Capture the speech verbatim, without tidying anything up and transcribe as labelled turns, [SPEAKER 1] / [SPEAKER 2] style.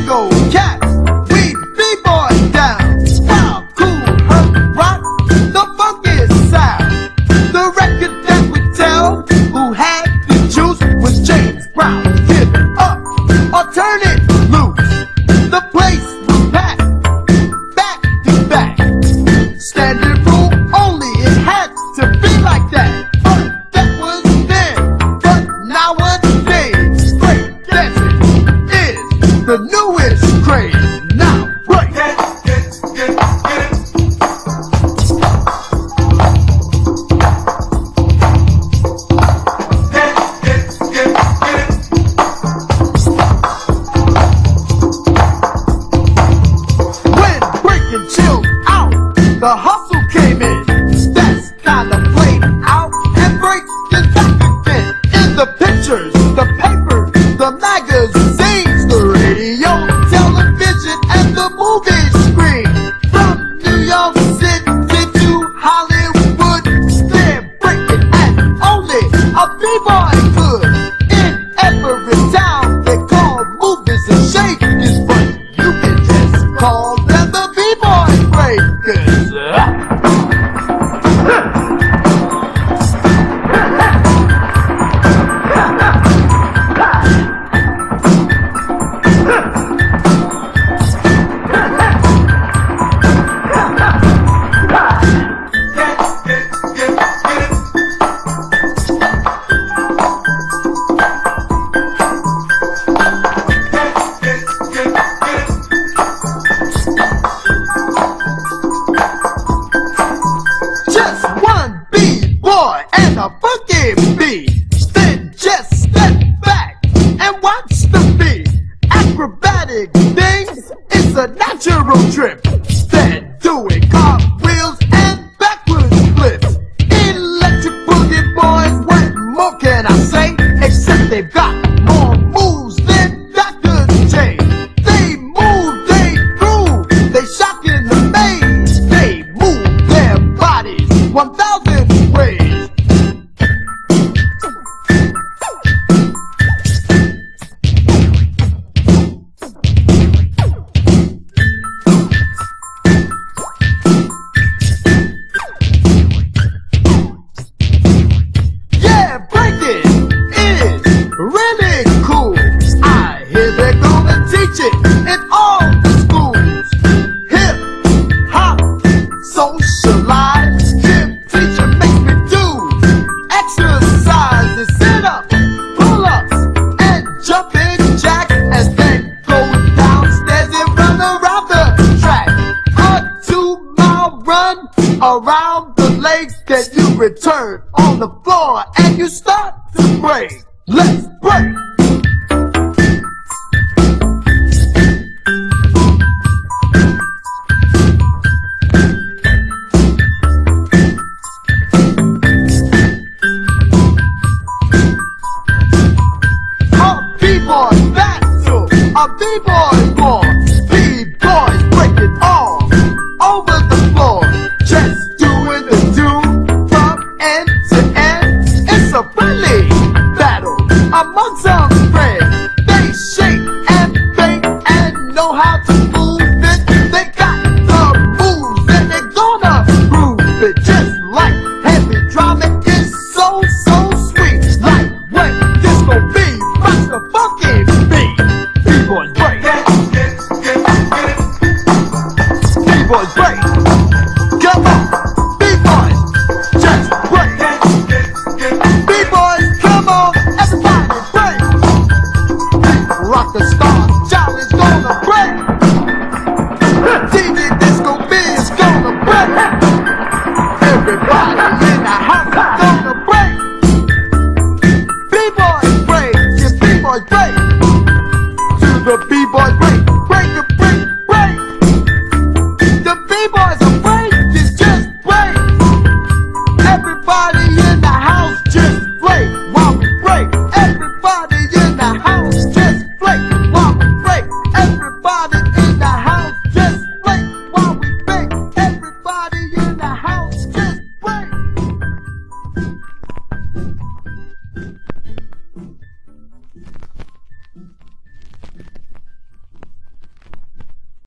[SPEAKER 1] Tango Cat, we b-boy down. Wow, cool, hurt, rock, the funkiest sound. The record that would tell who had the juice was James Brown. Give it up or turn it loose. The place was packed, back to back. Standard rule only, it had to be like that. But that was then, but nowadays, break dancing is the newest craze. Now break. Get, get, get, get it. Get, get, get, get it. When breaking chilled out, the hustle came in. That's kinda played out, and break is back again. In the pictures, the paper, the magazines, the radio, television, and the movie screen. From New York City to Hollywood, they're breaking and only a b-boy could. In every town, they call movies and shakers, but you can just call them the b-boy breakers. Just one b-boy and a funky beat. Then just step back and watch the beat. Acrobatic things, it's a natural trip. Then doing cartwheels and backwards flips. Electric boogie boys, what more can I say? Except they've got more moves than Doctor J. They move, they groove, they shock and amaze. They move their bodies one thousand ways. Yeah, breaking is really cool. I hear they're gonna teach it in all the schools. Hip hop, socialize. Gym teacher makes me do exercises, sit up, pull ups, and jumping jack, and then go downstairs and run around the track. A two mile run around the legs, then you return on the floor and you start to break. Let's break. A b-boy battle, a b-boy